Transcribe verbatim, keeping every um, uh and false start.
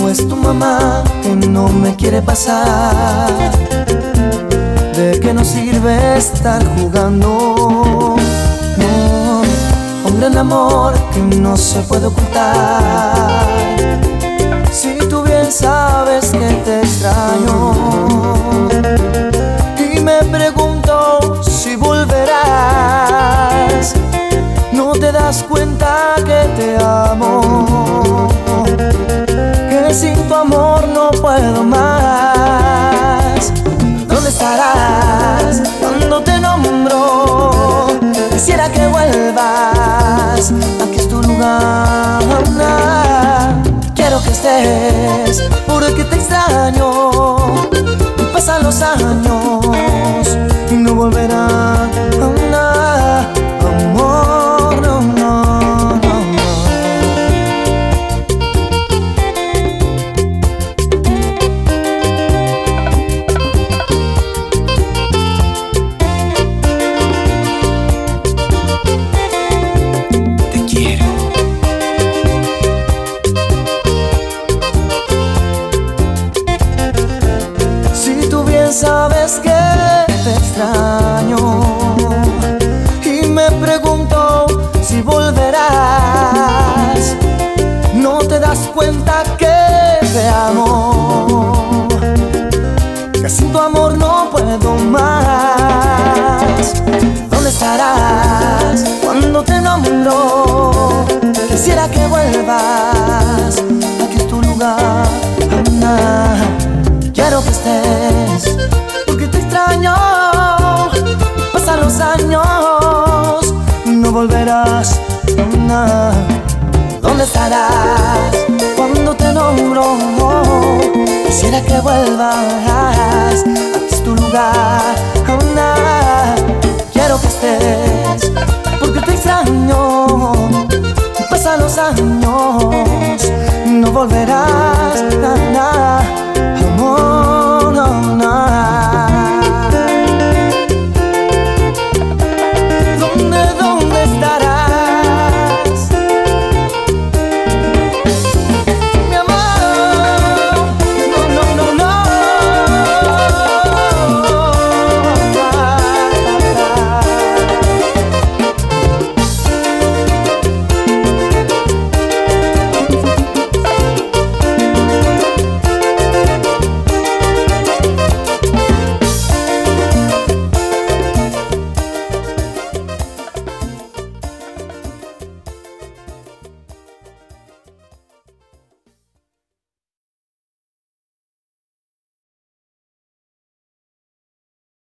es tu mamá que no me quiere pasar. ¿De qué nos sirve estar jugando? No, un gran amor que no se puede ocultar. Si tú bien sabes que te extraño y me pregunto si volverás, no te das cuenta que te amo, que sin tu amor no puedo más. ¿Dónde estarás cuando te nombro? Quisiera que vuelvas, aquí es tu lugar. Quiero que estés, porque te extraño. Pasan los años y no volverán a nada, amor, no, no, no, no. Te quiero. Sabes que te extraño y me pregunto si volverás. No te das cuenta que te amo, que sin tu amor no puedo más. ¿Dónde estarás cuando te nombro? Quisiera que vuelvas, aquí es tu lugar. Anda, quiero que estés, porque te extraño. Pasan los años, no volverás. Nah. ¿Dónde estarás cuando te nombro? Quisiera que vuelvas, aquí es tu lugar. Nah. Quiero que estés, porque te extraño. Pasan los años, no volverás. Nah.